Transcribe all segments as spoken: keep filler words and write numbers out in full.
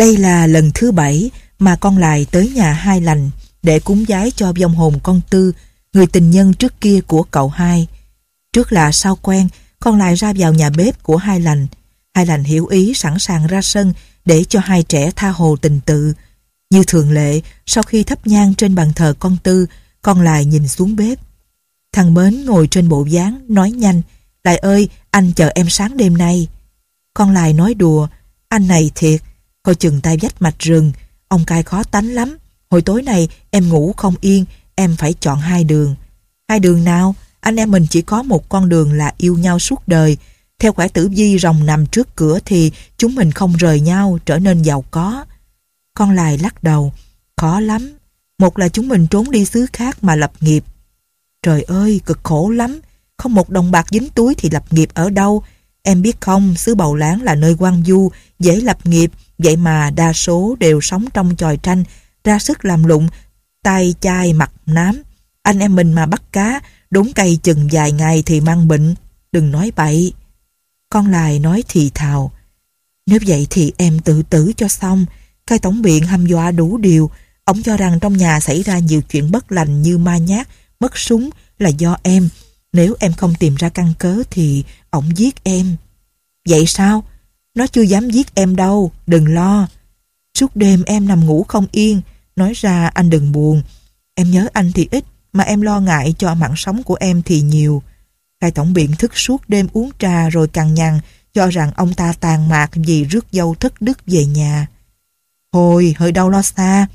Đây là lần thứ bảy mà con Lài tới nhà Hai Lành để cúng vái cho vong hồn con Tư, người tình nhân trước kia của cậu Hai. Trước lạ sau quen, con Lài ra vào nhà bếp của Hai Lành. Hai Lành hiểu ý sẵn sàng ra sân để cho hai trẻ tha hồ tình tự. Như thường lệ, sau khi thắp nhang trên bàn thờ con Tư, con Lài nhìn xuống bếp. Thằng Mến ngồi trên bộ ván nói nhanh: "Lài ơi, anh chờ em sáng đêm nay." Con Lài nói đùa: "Anh này thiệt, coi chừng tay vách mạch rừng, ông cai khó tánh lắm. Hồi tối nay em ngủ không yên, em phải chọn hai đường." "Hai đường nào? Anh em mình chỉ có một con đường là yêu nhau suốt đời. Theo quẻ tử vi rồng nằm trước cửa thì chúng mình không rời nhau, trở nên giàu có." Con Lài lắc đầu: "Khó lắm. Một là chúng mình trốn đi xứ khác mà lập nghiệp." "Trời ơi, cực khổ lắm. Không một đồng bạc dính túi thì lập nghiệp ở đâu? Em biết không, xứ Bầu Láng là nơi hoang vu, dễ lập nghiệp, vậy mà đa số đều sống trong chòi tranh, ra sức làm lụng, tay chai mặt nám. Anh em mình mà bắt cá, đốn cây chừng vài ngày thì mang bệnh. Đừng nói bậy." Con Lài nói thì thào: "Nếu vậy thì em tự tử cho xong. Cai tổng biện hăm dọa đủ điều. Ông cho rằng trong nhà xảy ra nhiều chuyện bất lành như ma nhát, mất súng là do em. Nếu em không tìm ra căn cớ thì ổng giết em." "Vậy sao? Nó chưa dám giết em đâu, đừng lo." "Suốt đêm em nằm ngủ không yên. Nói ra anh đừng buồn. Em nhớ anh thì ít, mà em lo ngại cho mạng sống của em thì nhiều." Cai tổng biện thức suốt đêm uống trà rồi cằn nhằn, cho rằng ông ta tàn mạc vì rước dâu thất đức về nhà. "Hồi, hơi đâu lo xa.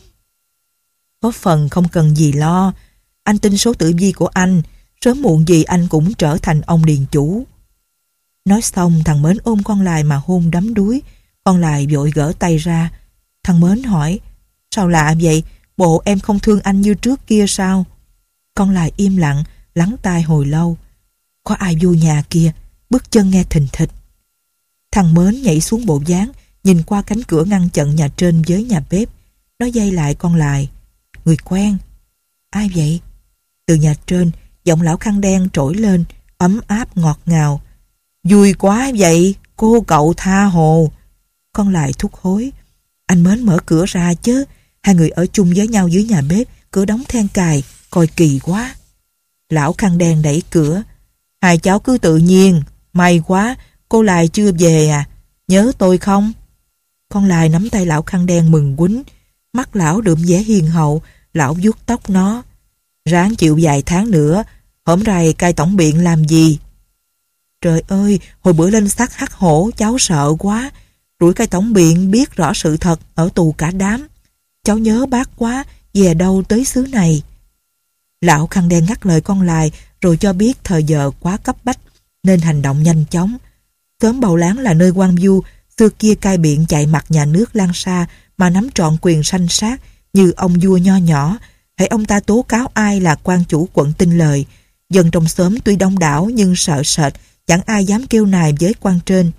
Có phần không cần gì lo. Anh tin số tử vi của anh, sớm muộn gì anh cũng trở thành ông điền chủ." Nói xong thằng Mến ôm con Lài mà hôn đắm đuối. Con Lài vội gỡ tay ra. Thằng Mến hỏi: "Sao lạ vậy? Bộ em không thương anh như trước kia sao?" Con Lài im lặng, lắng tai hồi lâu. Có ai vô nhà kia, bước chân nghe thình thịch. Thằng Mến nhảy xuống bộ ván, nhìn qua cánh cửa ngăn chặn nhà trên với nhà bếp. Nó dây lại con Lài: "Người quen." "Ai vậy?" Từ nhà trên, giọng lão khăn đen trỗi lên, ấm áp ngọt ngào: "Vui quá vậy, cô cậu tha hồ." Con Lài thúc hối: "Anh Mến mở cửa ra chứ. Hai người ở chung với nhau dưới nhà bếp, cửa đóng then cài, coi kỳ quá." Lão khăn đen đẩy cửa: "Hai cháu cứ tự nhiên. May quá, cô Lài chưa về à? Nhớ tôi không?" Con Lài nắm tay lão khăn đen mừng quýnh. Mắt lão đượm vẻ hiền hậu. Lão vuốt tóc nó: "Ráng chịu vài tháng nữa. Hổm rày cai tổng biện làm gì?" "Trời ơi, hồi bữa lên xác hắc hổ cháu sợ quá. Đuổi cai tổng biện biết rõ sự thật, ở tù cả đám. Cháu nhớ bác quá, về đâu tới xứ này." Lão khăn đen ngắt lời con Lài rồi cho biết thời giờ quá cấp bách nên hành động nhanh chóng. Xóm Bầu Láng là nơi hoang vu, xưa kia cai biện chạy mặt nhà nước Lan Sa mà nắm trọn quyền sanh sát như ông vua nho nhỏ. Hễ ông ta tố cáo ai là quan chủ quận Tinh Lời, dân trong xóm tuy đông đảo nhưng sợ sệt, chẳng ai dám kêu nài với quan trên.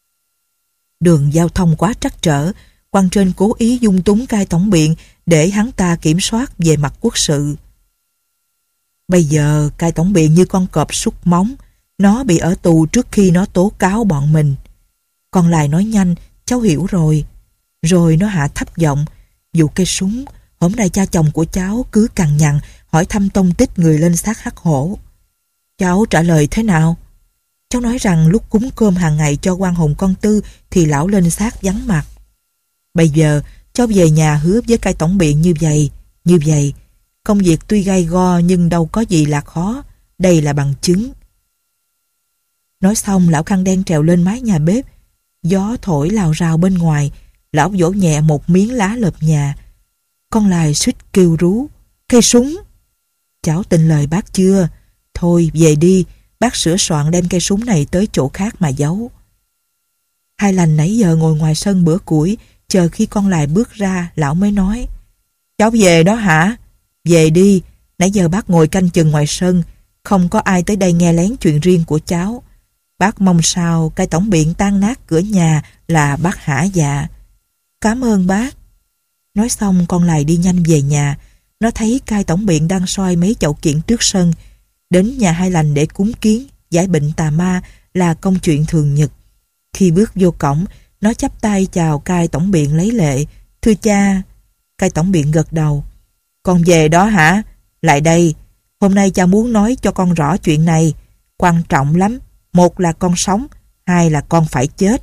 Đường giao thông quá trắc trở, quan trên cố ý dung túng cai tổng biện để hắn ta kiểm soát về mặt quốc sự. Bây giờ cai tổng biện như con cọp súc móng, nó bị ở tù trước khi nó tố cáo bọn mình. Con Lài nói nhanh: "Cháu hiểu rồi." Rồi nó hạ thấp giọng: "Vụ cây súng, hôm nay cha chồng của cháu cứ cằn nhằn hỏi thăm tông tích người lên xác hắc hổ." "Cháu trả lời thế nào?" "Cháu nói rằng lúc cúng cơm hàng ngày cho quan hồn con Tư thì lão lên xác vắng mặt. Bây giờ cháu về nhà hứa với cai tổng biện như vậy, như vậy. Công việc tuy gay go nhưng đâu có gì là khó. Đây là bằng chứng." Nói xong lão khăn đen trèo lên mái nhà bếp. Gió thổi lào rào bên ngoài. Lão vỗ nhẹ một miếng lá lợp nhà. Con Lài suýt kêu rú: "Cây súng!" "Cháu tin lời bác chưa? Thôi về đi, bác sửa soạn đem cây súng này tới chỗ khác mà giấu." Hai Lành nãy giờ ngồi ngoài sân bữa củi, chờ khi con Lài bước ra, lão mới nói: "Cháu về đó hả? Về đi, nãy giờ bác ngồi canh chừng ngoài sân, không có ai tới đây nghe lén chuyện riêng của cháu. Bác mong sao cai tổng biện tan nát cửa nhà là bác hả dạ." "Cảm ơn bác." Nói xong con Lài đi nhanh về nhà. Nó thấy cai tổng biện đang soi mấy chậu kiển trước sân. Đến nhà Hai Lành để cúng kiến, giải bệnh tà ma là công chuyện thường nhật. Khi bước vô cổng, nó chắp tay chào cai tổng biện lấy lệ. Thưa cha. Cai tổng biện gật đầu. Con về đó hả? Lại đây. Hôm nay cha muốn nói cho con rõ chuyện này. Quan trọng lắm. Một là con sống, hai là con phải chết.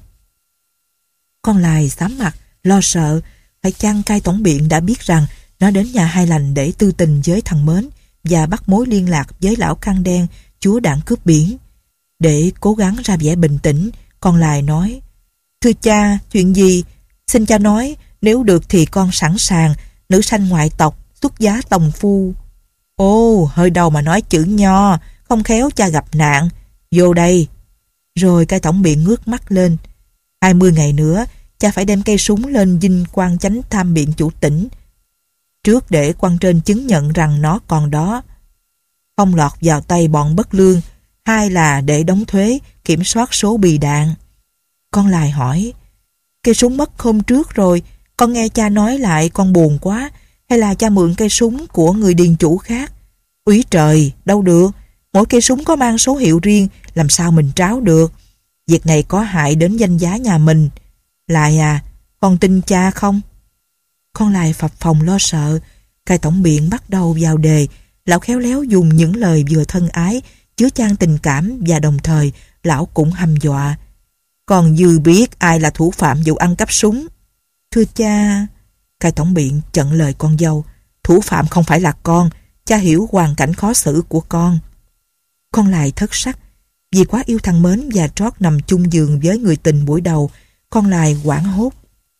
Con Lài xám mặt, lo sợ. Phải chăng cai tổng biện đã biết rằng nó đến nhà Hai Lành để tư tình với thằng Mến và bắt mối liên lạc với lão khăn đen, chúa đảng cướp biển. Để cố gắng ra vẻ bình tĩnh, con Lài nói: Thưa cha, chuyện gì? Xin cha nói, nếu được thì con sẵn sàng, nữ sanh ngoại tộc, xuất giá tòng phu. Ồ, hơi đầu mà nói chữ nho, không khéo cha gặp nạn. Vô đây. Rồi cai tổng biện ngước mắt lên. Hai mươi ngày nữa, cha phải đem cây súng lên dinh quan chánh tham biện chủ tỉnh. Trước để quan trên chứng nhận rằng nó còn đó, không lọt vào tay bọn bất lương. Hai là để đóng thuế, kiểm soát số bì đạn. Con Lài hỏi: Cây súng mất hôm trước rồi, con nghe cha nói lại con buồn quá. Hay là cha mượn cây súng của người điền chủ khác? Úy trời, đâu được. Mỗi cây súng có mang số hiệu riêng, làm sao mình tráo được? Việc này có hại đến danh giá nhà mình. Lài à, con tin cha không? Con Lài phập phồng lo sợ. Cai tổng biện bắt đầu vào đề. Lão khéo léo dùng những lời vừa thân ái, chứa chan tình cảm, và đồng thời lão cũng hăm dọa. Con dư biết ai là thủ phạm vụ ăn cắp súng. Thưa cha. Cai tổng biện chặn lời con dâu. Thủ phạm không phải là con. Cha hiểu hoàn cảnh khó xử của con. Con Lài thất sắc. Vì quá yêu thằng Mến và trót nằm chung giường với người tình buổi đầu, con Lài hoảng hốt.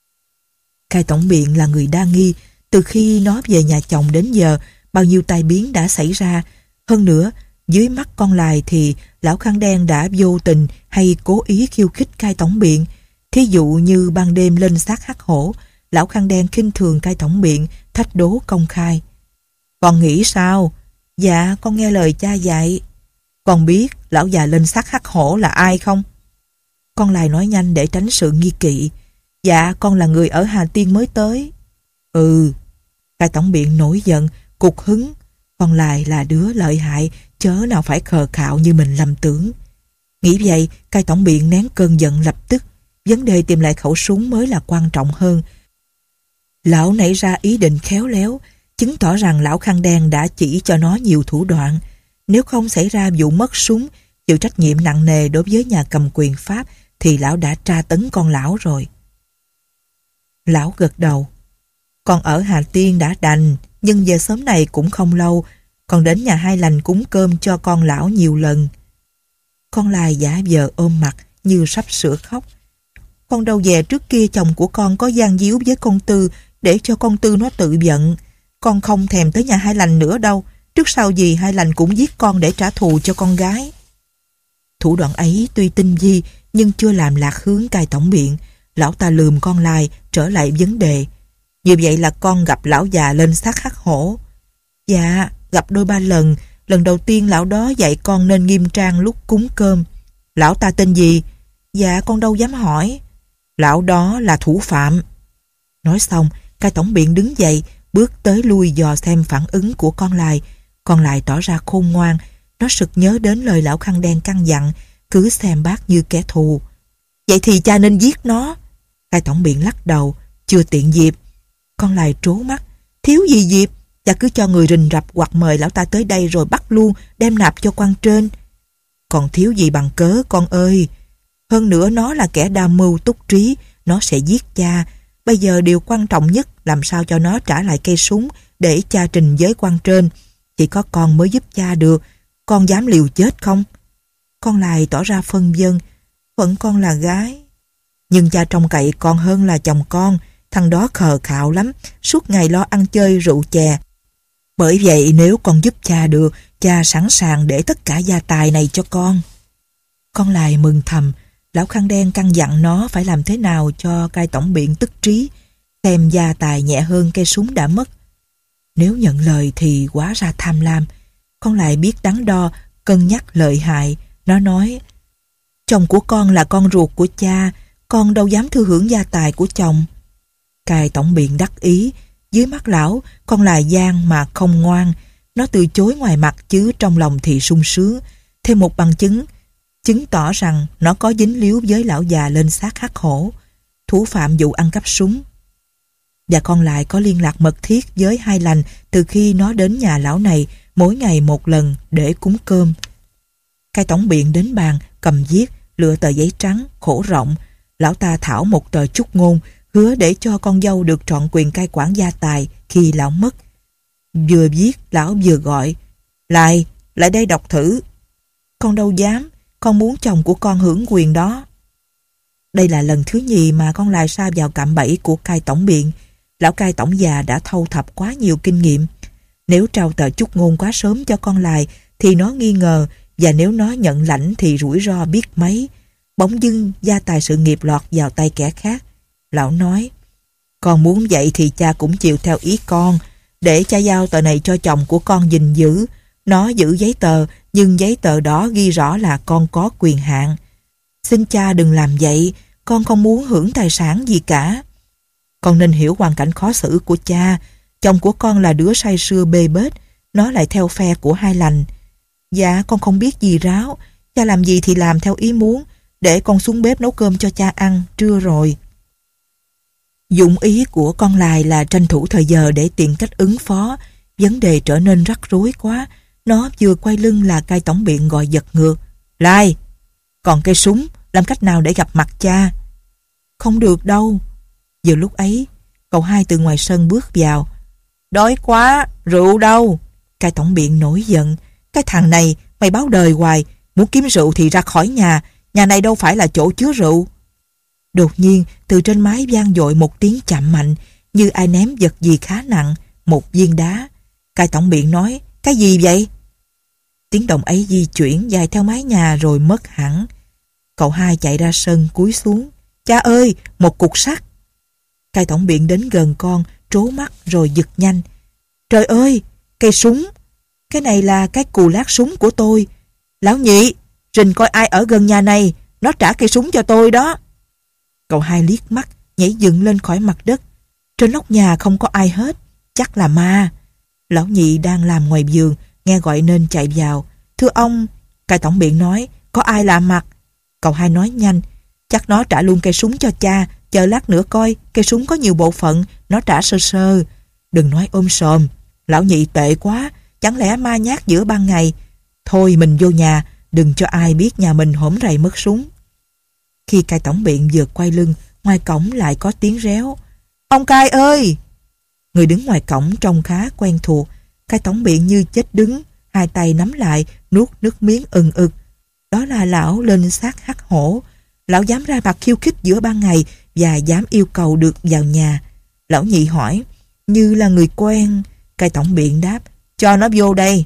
Cai tổng biện là người đa nghi. Từ khi nó về nhà chồng đến giờ, bao nhiêu tai biến đã xảy ra. Hơn nữa, dưới mắt con Lài thì lão khăn đen đã vô tình hay cố ý khiêu khích cai tổng biện. Thí dụ như ban đêm lên xác hắc hổ, lão khăn đen khinh thường cai tổng biện, thách đố công khai. Con nghĩ sao? Dạ, con nghe lời cha dạy. Con biết lão già lên xác hắc hổ là ai không? Con Lài nói nhanh để tránh sự nghi kỵ. Dạ, con là người ở Hà Tiên mới tới. Ừ. Cai tổng biện nổi giận, cục hứng. Con Lài là đứa lợi hại, chớ nào phải khờ khạo như mình lầm tưởng. Nghĩ vậy, cai tổng biện nén cơn giận lập tức. Vấn đề tìm lại khẩu súng mới là quan trọng hơn. Lão nảy ra ý định khéo léo, chứng tỏ rằng lão khăn đen đã chỉ cho nó nhiều thủ đoạn. Nếu không xảy ra vụ mất súng, chịu trách nhiệm nặng nề đối với nhà cầm quyền Pháp, thì lão đã tra tấn con lão rồi. Lão gật đầu. Con ở Hà Tiên đã đành, nhưng về sớm này cũng không lâu, còn đến nhà Hai Lành cúng cơm cho con lão nhiều lần. Con Lài giả vờ ôm mặt như sắp sửa khóc. Con đâu về trước kia chồng của con có gian díu với con Tư để cho con Tư nó tự giận. Con không thèm tới nhà Hai Lành nữa đâu. Trước sau gì Hai Lành cũng giết con để trả thù cho con gái. Thủ đoạn ấy tuy tinh vi nhưng chưa làm lạc hướng cai tổng biện. Lão ta lườm con Lài trở lại vấn đề. Như vậy là con gặp lão già lên xác hắc hổ. Dạ, gặp đôi ba lần. Lần đầu tiên lão đó dạy con nên nghiêm trang lúc cúng cơm. Lão ta tên gì? Dạ, con đâu dám hỏi. Lão đó là thủ phạm. Nói xong, cai tổng biện đứng dậy, bước tới lui dò xem phản ứng của con Lài. Con Lài tỏ ra khôn ngoan. Nó sực nhớ đến lời lão khăn đen căn dặn, cứ xem bác như kẻ thù. Vậy thì cha nên giết nó. Cai tổng biện lắc đầu. Chưa tiện dịp. Con Lài trố mắt. Thiếu gì dịp? Cha cứ cho người rình rập hoặc mời lão ta tới đây rồi bắt luôn, đem nạp cho quan trên. Còn thiếu gì bằng cớ con ơi. Hơn nữa nó là kẻ đa mưu túc trí. Nó sẽ giết cha. Bây giờ điều quan trọng nhất làm sao cho nó trả lại cây súng để cha trình với quan trên. Chỉ có con mới giúp cha được. Con dám liều chết không? Con Lài tỏ ra phân vân. Phận con là gái. Nhưng cha trông cậy con hơn là chồng con. Thằng đó khờ khạo lắm, suốt ngày lo ăn chơi rượu chè. Bởi vậy nếu con giúp cha được, cha sẵn sàng để tất cả gia tài này cho con. Con Lài mừng thầm. Lão khăn đen căn dặn nó phải làm thế nào cho cai tổng biện tức trí, xem gia tài nhẹ hơn cây súng đã mất. Nếu nhận lời thì quá ra tham lam. Con Lài biết đắn đo, cân nhắc lợi hại. Nó nói: chồng của con là con ruột của cha, con đâu dám thừa hưởng gia tài của chồng. Cai tổng biện đắc ý. Dưới mắt lão, con là gian mà không ngoan. Nó từ chối ngoài mặt chứ trong lòng thì sung sướng. Thêm một bằng chứng, chứng tỏ rằng nó có dính líu với lão già lên xác hắc hổ. thủ phạm vụ ăn cắp súng. Và con lại có liên lạc mật thiết với Hai Lành từ khi nó đến nhà lão này mỗi ngày một lần để cúng cơm. Cai tổng biện đến bàn, cầm viết, lựa tờ giấy trắng, khổ rộng. Lão ta thảo một tờ chúc ngôn, hứa để cho con dâu được trọn quyền cai quản gia tài khi lão mất. Vừa viết, lão vừa gọi, lại, lại đây đọc thử. Con đâu dám, con muốn chồng của con hưởng quyền đó. Đây là lần thứ nhì mà con lại sa vào cạm bẫy của cai tổng biện. Lão cai tổng già đã thâu thập quá nhiều kinh nghiệm. Nếu trao tờ chúc ngôn quá sớm cho con lại thì nó nghi ngờ, và nếu nó nhận lãnh thì rủi ro biết mấy. Bỗng dưng gia tài sự nghiệp lọt vào tay kẻ khác. Lão nói, con muốn vậy thì cha cũng chịu theo ý con, để cha giao tờ này cho chồng của con gìn giữ. Nó giữ giấy tờ, nhưng giấy tờ đó ghi rõ là con có quyền hạn. Xin cha đừng làm vậy, con không muốn hưởng tài sản gì cả. Con nên hiểu hoàn cảnh khó xử của cha. Chồng của con là đứa say sưa bê bết, nó lại theo phe của Hai Lành. Dạ, con không biết gì ráo, cha làm gì thì làm theo ý muốn, để con xuống bếp nấu cơm cho cha ăn, trưa rồi. Dụng ý của con Lai là tranh thủ thời giờ để tiện cách ứng phó. Vấn đề trở nên rắc rối quá. Nó vừa quay lưng là cai tổng biện gọi giật ngược. Lai, còn cây súng, làm cách nào để gặp mặt cha? Không được đâu. Vừa lúc ấy, cậu Hai từ ngoài sân bước vào. Đói quá, rượu đâu? Cai tổng biện nổi giận. Cái thằng này, mày báo đời hoài, muốn kiếm rượu thì ra khỏi nhà, nhà này đâu phải là chỗ chứa rượu. Đột nhiên, từ trên mái vang dội một tiếng chạm mạnh, như ai ném vật gì khá nặng, một viên đá. Cai tổng biện nói, cái gì vậy? Tiếng động ấy di chuyển dài theo mái nhà rồi mất hẳn. Cậu Hai chạy ra sân cúi xuống. Cha ơi, một cục sắt. Cai tổng biện đến gần con, trố mắt rồi giật nhanh. Trời ơi, cây súng. Cái này là cái cù lát súng của tôi. Lão nhị, rình coi ai ở gần nhà này, nó trả cây súng cho tôi đó. Cậu Hai liếc mắt, nhảy dựng lên khỏi mặt đất. Trên nóc nhà không có ai hết, chắc là ma. Lão nhị đang làm ngoài vườn, nghe gọi nên chạy vào. Thưa ông, cai tổng biện nói, có ai lạ mặt? Cậu Hai nói nhanh, chắc nó trả luôn cây súng cho cha, chờ lát nữa coi, cây súng có nhiều bộ phận, nó trả sơ sơ. Đừng nói ôm sòm, lão nhị tệ quá, chẳng lẽ ma nhát giữa ban ngày. Thôi mình vô nhà, đừng cho ai biết nhà mình hổm rầy mất súng. Khi cai tổng biện vừa quay lưng, ngoài cổng lại có tiếng réo. Ông cai ơi! Người đứng ngoài cổng trông khá quen thuộc. Cai tổng biện như chết đứng, hai tay nắm lại, nuốt nước miếng ừng ực. Đó là lão lên xác hắc hổ. Lão dám ra mặt khiêu khích giữa ban ngày và dám yêu cầu được vào nhà. Lão nhị hỏi, như là người quen. Cai tổng biện đáp, cho nó vô đây.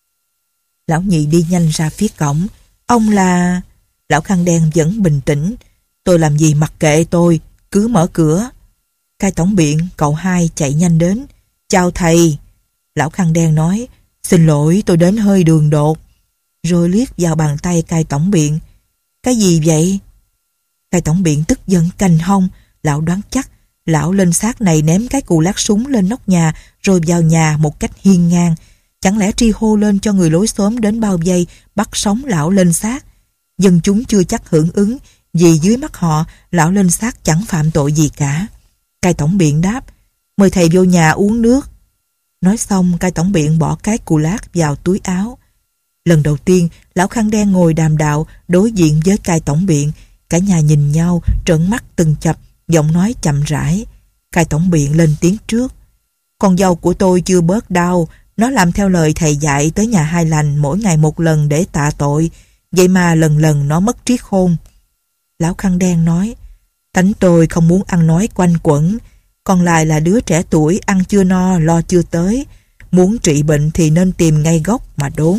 Lão nhị đi nhanh ra phía cổng. Ông là... Lão khăn đen vẫn bình tĩnh. Tôi làm gì mặc kệ tôi, cứ mở cửa. Cai tổng biện, cậu Hai chạy nhanh đến. Chào thầy. Lão khăn đen nói, xin lỗi tôi đến hơi đường đột. Rồi liếc vào bàn tay cai tổng biện. Cái gì vậy? Cai tổng biện tức giận cành hông. Lão đoán chắc lão lên xác này ném cái cù lát súng lên nóc nhà rồi vào nhà một cách hiên ngang. Chẳng lẽ tri hô lên cho người lối xóm đến bao vây bắt sống lão lên xác? Dân chúng chưa chắc hưởng ứng, vì dưới mắt họ lão lên xác chẳng phạm tội gì cả. Cai tổng biện đáp, mời thầy vô nhà uống nước. Nói xong, cai tổng biện bỏ cái cù lát vào túi áo. Lần đầu tiên lão khăn đen ngồi đàm đạo đối diện với cai tổng biện. Cả nhà nhìn nhau trợn mắt từng chập, giọng nói chậm rãi. Cai tổng biện lên tiếng trước. Con dâu của tôi chưa bớt đau, nó làm theo lời thầy dạy tới nhà Hai Lành mỗi ngày một lần để tạ tội. Vậy mà lần lần nó mất trí khôn. Lão khăn đen nói, tánh tôi không muốn ăn nói quanh quẩn. Còn lại là đứa trẻ tuổi ăn chưa no lo chưa tới. Muốn trị bệnh thì nên tìm ngay gốc mà đốn.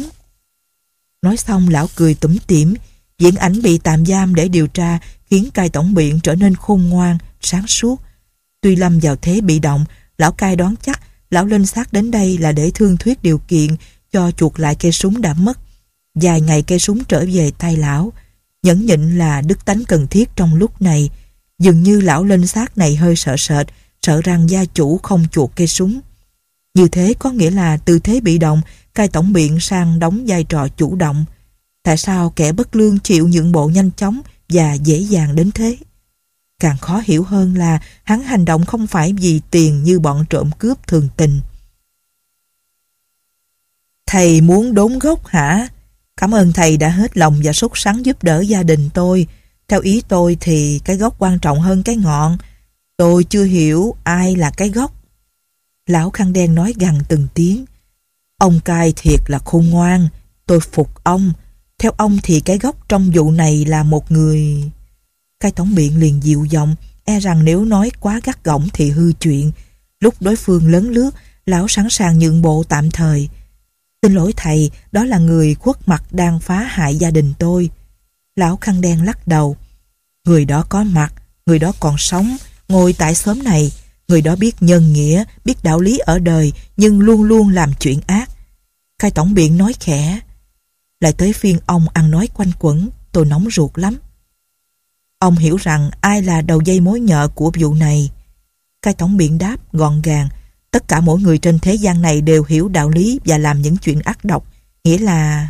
Nói xong lão cười tủm tỉm. Viễn ảnh bị tạm giam để điều tra khiến cai tổng biện trở nên khôn ngoan, sáng suốt. Tuy lâm vào thế bị động, lão cai đoán chắc lão lên xác đến đây là để thương thuyết điều kiện cho chuộc lại cây súng đã mất. Vài ngày cây súng trở về tay lão. Nhẫn nhịn là đức tánh cần thiết trong lúc này. Dường như lão lên xác này hơi sợ sệt, sợ rằng gia chủ không chuộc cây súng. Như thế có nghĩa là từ thế bị động, cai tổng biện sang đóng vai trò chủ động. Tại sao kẻ bất lương chịu nhượng bộ nhanh chóng và dễ dàng đến thế? Càng khó hiểu hơn là hắn hành động không phải vì tiền như bọn trộm cướp thường tình. Thầy muốn đốn gốc hả? Cảm ơn thầy đã hết lòng và sốt sắng giúp đỡ gia đình tôi. Theo ý tôi thì cái gốc quan trọng hơn cái ngọn. Tôi chưa hiểu ai là cái gốc. Lão khăn đen nói gằn từng tiếng. Ông cai thiệt là khôn ngoan. Tôi phục ông. Theo ông thì cái gốc trong vụ này là một người... Cai tổng biện liền dịu giọng, e rằng nếu nói quá gắt gỏng thì hư chuyện. Lúc đối phương lấn lướt, lão sẵn sàng nhượng bộ tạm thời. Xin lỗi thầy, đó là người khuất mặt đang phá hại gia đình tôi. Lão khăn đen lắc đầu. Người đó có mặt, người đó còn sống, ngồi tại xóm này. Người đó biết nhân nghĩa, biết đạo lý ở đời, nhưng luôn luôn làm chuyện ác. Cai tổng biện nói khẽ. Lại tới phiên ông ăn nói quanh quẩn, tôi nóng ruột lắm. Ông hiểu rằng ai là đầu dây mối nhợ của vụ này? Cai tổng biện đáp gọn gàng. Tất cả mỗi người trên thế gian này đều hiểu đạo lý và làm những chuyện ác độc. Nghĩa là...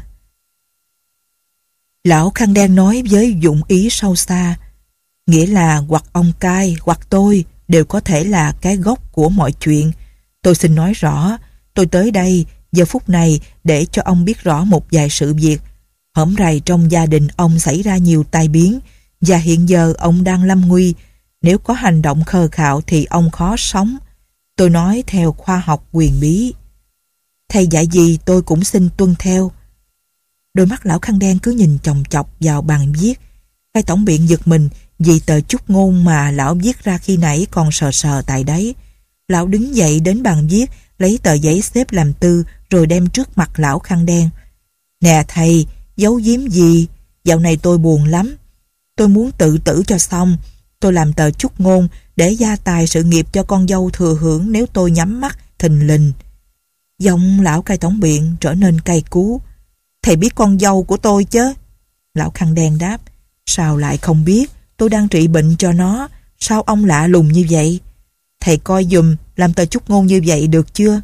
Lão khăn đen nói với dụng ý sâu xa. Nghĩa là hoặc ông cai hoặc tôi đều có thể là cái gốc của mọi chuyện. Tôi xin nói rõ, tôi tới đây giờ phút này để cho ông biết rõ một vài sự việc. Hổm rày trong gia đình ông xảy ra nhiều tai biến và hiện giờ ông đang lâm nguy. Nếu có hành động khờ khạo thì ông khó sống. Tôi nói theo khoa học quyền bí. Thầy dạy gì tôi cũng xin tuân theo. Đôi mắt lão khăn đen cứ nhìn chòng chọc vào bàn viết. Cai tổng biện giật mình vì tờ chúc ngôn mà lão viết ra khi nãy còn sờ sờ tại đấy. Lão đứng dậy đến bàn viết, lấy tờ giấy xếp làm tư rồi đem trước mặt lão khăn đen. Nè thầy, giấu giếm gì? Dạo này tôi buồn lắm. Tôi muốn tự tử cho xong. Tôi làm tờ chúc ngôn để gia tài sự nghiệp cho con dâu thừa hưởng nếu tôi nhắm mắt thình lình. Giọng lão cai tổng biện trở nên cay cú. Thầy biết con dâu của tôi chứ? Lão khăn đen đáp. Sao lại không biết? Tôi đang trị bệnh cho nó. Sao ông lạ lùng như vậy? Thầy coi dùm làm tờ chúc ngôn như vậy được chưa?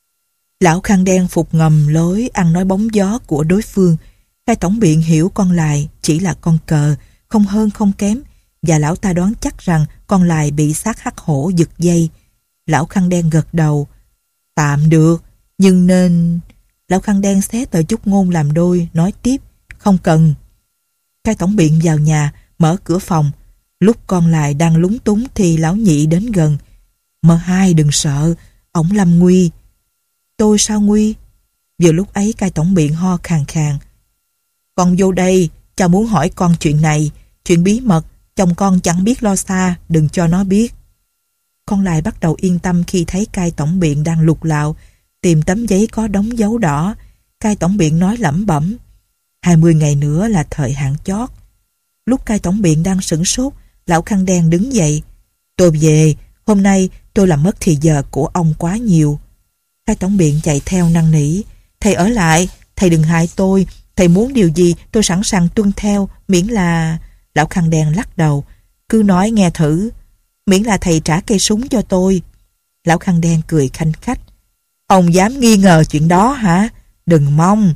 Lão khăn đen phục ngầm lối ăn nói bóng gió của đối phương. Cai tổng biện hiểu con lài chỉ là con cờ, không hơn không kém, và lão ta đoán chắc rằng con lài bị xác hắc hổ giật dây. Lão khăn đen gật đầu. Tạm được, nhưng nên... Lão khăn đen xé tờ chúc ngôn làm đôi, nói tiếp. Không cần. Cai tổng biện vào nhà, mở cửa phòng. Lúc con lài đang lúng túng thì lão nhị đến gần. Mơ hai đừng sợ, ổng lâm nguy. Tôi sao nguy? Vừa lúc ấy cai tổng biện ho khàn khàn. Con vô đây, cha muốn hỏi con chuyện này, chuyện bí mật, chồng con chẳng biết lo xa, đừng cho nó biết. Con lài bắt đầu yên tâm khi thấy cai tổng biện đang lục lạo, tìm tấm giấy có đóng dấu đỏ. Cai tổng biện nói lẩm bẩm. Hai mươi ngày nữa là thời hạn chót. Lúc cai tổng biện đang sửng sốt, lão khăn đen đứng dậy. Tôi về, hôm nay tôi làm mất thì giờ của ông quá nhiều. Cai tổng biện chạy theo năn nỉ. Thầy ở lại, thầy đừng hại tôi. Thầy muốn điều gì tôi sẵn sàng tuân theo, miễn là... Lão khăn đen lắc đầu. Cứ nói nghe thử. Miễn là thầy trả cây súng cho tôi. Lão khăn đen cười khanh khách. Ông dám nghi ngờ chuyện đó hả? Đừng mong.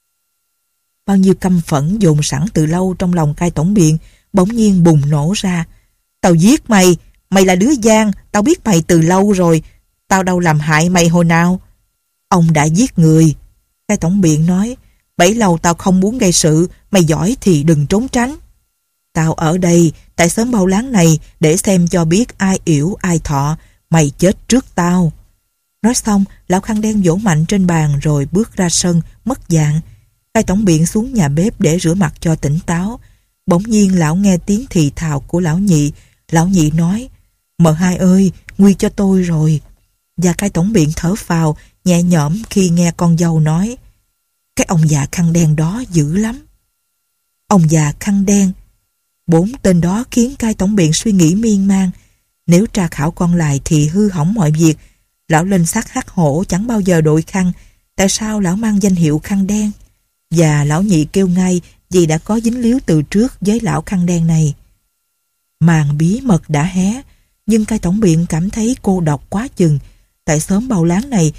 Bao nhiêu căm phẫn dồn sẵn từ lâu trong lòng cai tổng biện bỗng nhiên bùng nổ ra. Tao giết mày. Mày là đứa gian. Tao biết mày từ lâu rồi. Tao đâu làm hại mày hồi nào. Ông đã giết người. Cai tổng biện nói. Bấy lâu tao không muốn gây sự. Mày giỏi thì đừng trốn tránh. Tao ở đây tại xóm Bao Láng này để xem cho biết ai yểu ai thọ. Mày chết trước tao. Nói xong, lão khăn đen vỗ mạnh trên bàn rồi bước ra sân, mất dạng. Cai tổng biện xuống nhà bếp để rửa mặt cho tỉnh táo. Bỗng nhiên lão nghe tiếng thì thào của lão nhị. Lão nhị nói, mợ hai ơi, nguy cho tôi rồi. Và cai tổng biện thở phào, nhẹ nhõm khi nghe con dâu nói, cái ông già khăn đen đó dữ lắm. Ông già khăn đen. Bốn tên đó khiến cai tổng biện suy nghĩ miên man. Nếu tra khảo con lại thì hư hỏng mọi việc. Lão lên xác hắc hổ chẳng bao giờ đội khăn. Tại sao lão mang danh hiệu khăn đen? Và lão nhị kêu ngay vì đã có dính líu từ trước với lão khăn đen này. Màn bí mật đã hé, nhưng cai tổng biện cảm thấy cô độc quá chừng. Tại xóm Bao Láng này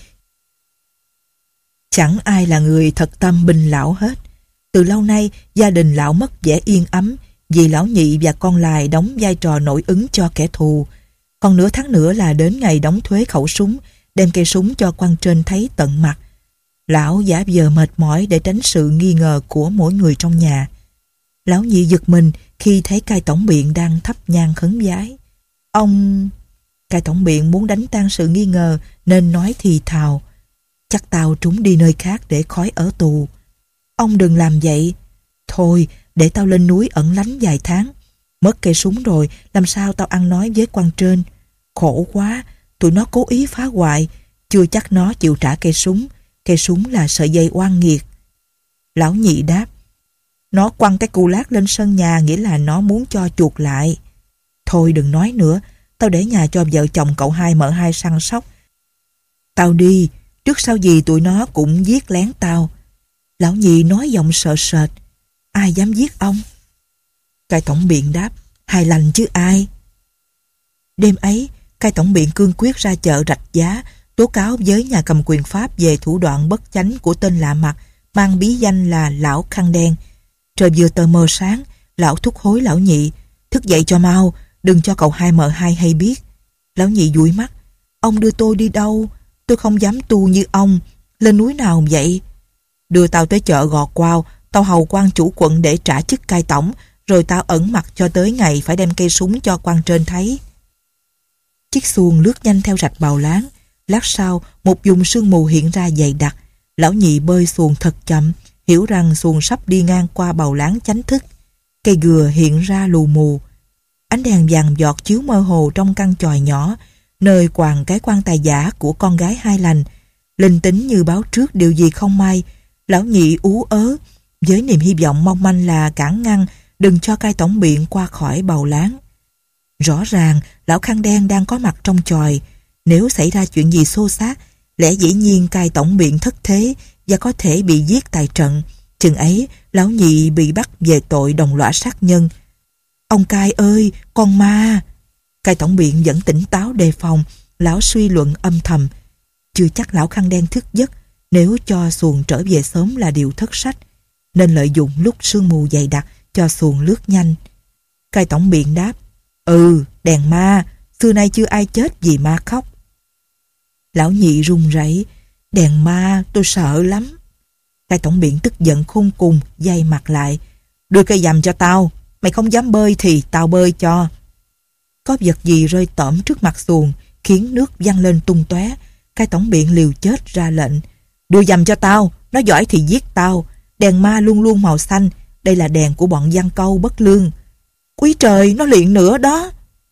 chẳng ai là người thật tâm bình lão hết. Từ lâu nay gia đình lão mất vẻ yên ấm vì lão nhị và con Lài đóng vai trò nội ứng cho kẻ thù. Còn nửa tháng nữa là đến ngày đóng thuế khẩu súng, đem cây súng cho quan trên thấy tận mặt. Lão giả vờ mệt mỏi để tránh sự nghi ngờ của mỗi người trong nhà. Lão nhị giật mình khi thấy cai tổng biện đang thắp nhang khấn vái. Ông... Cai tổng biện muốn đánh tan sự nghi ngờ nên nói thì thào: chắc tao trốn đi nơi khác để khói ở tù. Ông đừng làm vậy. Thôi, để tao lên núi ẩn lánh vài tháng. Mất cây súng rồi, làm sao tao ăn nói với quan trên. Khổ quá, tụi nó cố ý phá hoại, chưa chắc nó chịu trả cây súng. Cây súng là sợi dây oan nghiệt. Lão nhị đáp: nó quăng cái cu lát lên sân nhà nghĩa là nó muốn cho chuộc lại. Thôi đừng nói nữa, tao để nhà cho vợ chồng cậu hai mợ hai săn sóc. Tao đi, trước sau gì tụi nó cũng giết lén tao. Lão nhị nói giọng sợ sệt: ai dám giết ông? Cai tổng biện đáp: Hai lành chứ ai. Đêm ấy, cai tổng biện cương quyết ra chợ rạch giá, tố cáo với nhà cầm quyền Pháp về thủ đoạn bất chánh của tên lạ mặt mang bí danh là Lão Khăn Đen. Trời vừa tờ mờ sáng, lão thúc hối lão nhị: thức dậy cho mau, đừng cho cậu hai mợ hai hay biết. Lão nhị dụi mắt: ông đưa tôi đi đâu? Tôi không dám tu như ông. Lên núi nào vậy? Đưa tao tới chợ Gò Quao, tao hầu quan chủ quận để trả chức cai tổng, rồi tao ẩn mặt cho tới ngày phải đem cây súng cho quan trên thấy. Chiếc xuồng lướt nhanh theo rạch Bào Láng. Lát sau, một vùng sương mù hiện ra dày đặc. Lão nhị bơi xuồng thật chậm, hiểu rằng xuồng sắp đi ngang qua Bào Láng chánh thức. Cây gừa hiện ra lù mù. Ánh đèn vàng giọt chiếu mơ hồ trong căn chòi nhỏ, nơi quàng cái quan tài giả của con gái Hai Lành. Linh tính như báo trước điều gì không may, lão nhị ú ớ, với niềm hy vọng mong manh là cản ngăn đừng cho cai tổng biện qua khỏi Bào Láng. Rõ ràng, lão Khăn Đen đang có mặt trong chòi. Nếu xảy ra chuyện gì xô xát, lẽ dĩ nhiên cai tổng biện thất thế và có thể bị giết tại trận. Chừng ấy, lão nhị bị bắt về tội đồng lõa sát nhân. Ông cai ơi, con ma! Cai tổng biện vẫn tỉnh táo đề phòng. Lão suy luận âm thầm: chưa chắc lão Khăn Đen thức giấc, nếu cho xuồng trở về sớm là điều thất sách, nên lợi dụng lúc sương mù dày đặc cho xuồng lướt nhanh. Cai tổng biện đáp: ừ, đèn ma, xưa nay chưa ai chết vì ma khóc. Lão nhị run rẩy: đèn ma, tôi sợ lắm. Cai tổng biện tức giận khôn cùng, day mặt lại: đưa cây dầm cho tao, mày không dám bơi thì tao bơi cho. Có vật gì rơi tỏm trước mặt xuồng, khiến nước văng lên tung tóe. Cai tổng biện liều chết ra lệnh: đưa dầm cho tao, nó giỏi thì giết tao. Đèn ma luôn luôn màu xanh, đây là đèn của bọn giăng câu bất lương. Úi trời, nó luyện nữa đó.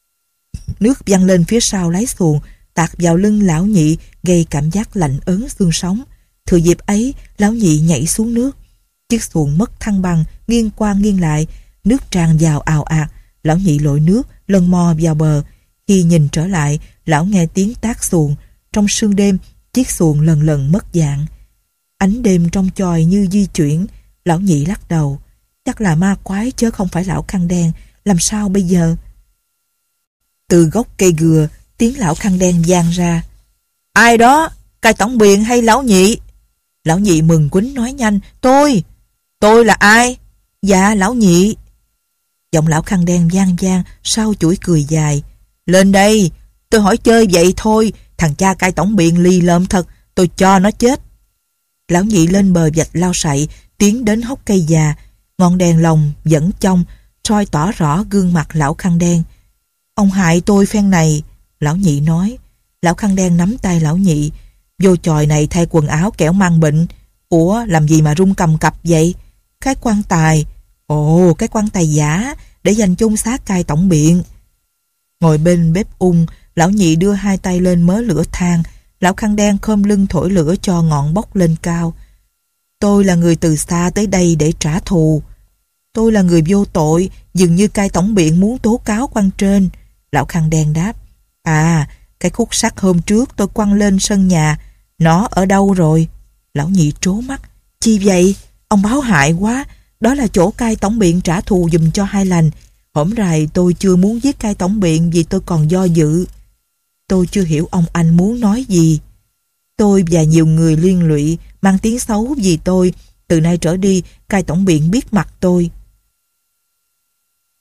Nước văng lên phía sau lái xuồng, tạt vào lưng lão nhị, gây cảm giác lạnh ớn xương sống. Thừa dịp ấy, lão nhị nhảy xuống nước. Chiếc xuồng mất thăng bằng, nghiêng qua nghiêng lại, nước tràn vào ào ạt. Lão nhị lội nước, lần mò vào bờ. Khi nhìn trở lại, lão nghe tiếng tát xuồng. Trong sương đêm, chiếc xuồng lần lần mất dạng. Ánh đêm trong chòi như di chuyển. Lão nhị lắc đầu: chắc là ma quái chứ không phải lão Khăn Đen. Làm sao bây giờ? Từ gốc cây gừa, tiếng lão Khăn Đen vang ra: ai đó, cai tổng biện hay lão nhị? Lão nhị mừng quýnh nói nhanh: tôi. Tôi là ai? Dạ lão nhị. Giọng lão Khăn Đen vang vang sau chuỗi cười dài: lên đây, tôi hỏi chơi vậy thôi. Thằng cha cai tổng biện lì lợm thật, tôi cho nó chết. Lão nhị lên bờ vạch lao sậy, tiến đến hốc cây già. Ngọn đèn lồng vẫn trong, soi tỏ rõ gương mặt lão Khăn Đen. Ông hại tôi phen này, lão nhị nói. Lão Khăn Đen nắm tay lão nhị: vô chòi này thay quần áo kẻo mang bệnh. Ủa, làm gì mà run cầm cập vậy? Cái quan tài. Ồ, cái quan tài giả, để dành chôn xác cai tổng biện. Ngồi bên bếp ung, lão nhị đưa hai tay lên mớ lửa than. Lão Khăn Đen khom lưng thổi lửa cho ngọn bốc lên cao. Tôi là người từ xa tới đây để trả thù. Tôi là người vô tội, dường như cai tổng biện muốn tố cáo quan trên. Lão Khăn Đen đáp: à, cái khúc sắt hôm trước tôi quăng lên sân nhà, nó ở đâu rồi? Lão nhị trố mắt: chi vậy? Ông báo hại quá. Đó là chỗ cai tổng biện trả thù giùm cho Hai Lành. Hổm rày tôi chưa muốn giết cai tổng biện vì tôi còn do dự. Tôi chưa hiểu ông anh muốn nói gì. Tôi và nhiều người liên lụy, mang tiếng xấu vì tôi. Từ nay trở đi, cai tổng biện biết mặt tôi.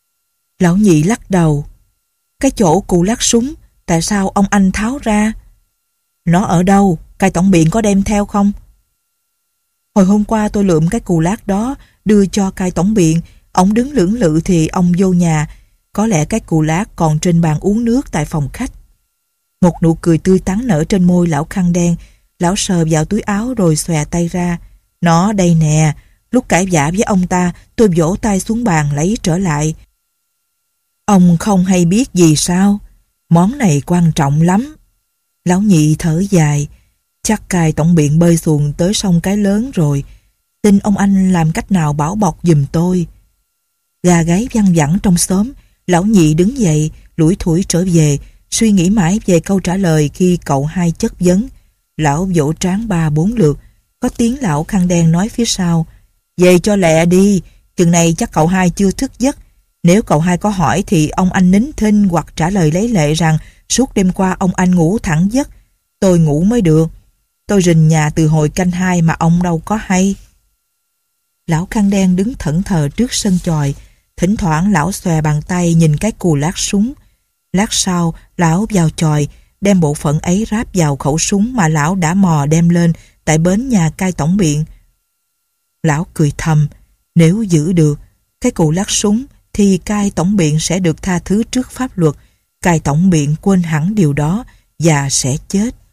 Lão nhị lắc đầu. Cái chỗ cụ lắc súng, tại sao ông anh tháo ra? Nó ở đâu? Cai tổng biện có đem theo không? Hồi hôm qua tôi lượm cái cù lác đó đưa cho cai tổng biện. Ông đứng lưỡng lự thì ông vô nhà. Có lẽ cái cù lác còn trên bàn uống nước tại phòng khách. Một nụ cười tươi tắn nở trên môi lão khăn đen. Lão sờ vào túi áo rồi xòe tay ra. Nó đây nè. Lúc cãi vã với ông ta, tôi vỗ tay xuống bàn lấy trở lại. Ông không hay biết gì sao? Món này quan trọng lắm. Lão nhị thở dài. Chắc cai tổng biện bơi xuồng tới sông Cái Lớn rồi. Xin ông anh làm cách nào bảo bọc giùm tôi. Gà gáy văng vẳng trong xóm. Lão nhị đứng dậy, lủi thủi trở về, suy nghĩ mãi về câu trả lời khi cậu hai chất vấn. Lão vỗ trán ba bốn lượt. Có tiếng lão khăn đen nói phía sau. Về cho lẹ đi, chừng này chắc cậu hai chưa thức giấc. Nếu cậu hai có hỏi thì ông anh nín thinh hoặc trả lời lấy lệ rằng suốt đêm qua ông anh ngủ thẳng giấc. Tôi ngủ mới được. Tôi rình nhà từ hồi canh hai mà ông đâu có hay. Lão khăn đen đứng thẫn thờ trước sân chòi. Thỉnh thoảng lão xòe bàn tay nhìn cái cù lác súng. Lát sau, lão vào chòi, đem bộ phận ấy ráp vào khẩu súng mà lão đã mò đem lên tại bến nhà cai tổng biện. Lão cười thầm, nếu giữ được cái cù lác súng thì cai tổng biện sẽ được tha thứ trước pháp luật. Cai tổng biện quên hẳn điều đó và sẽ chết.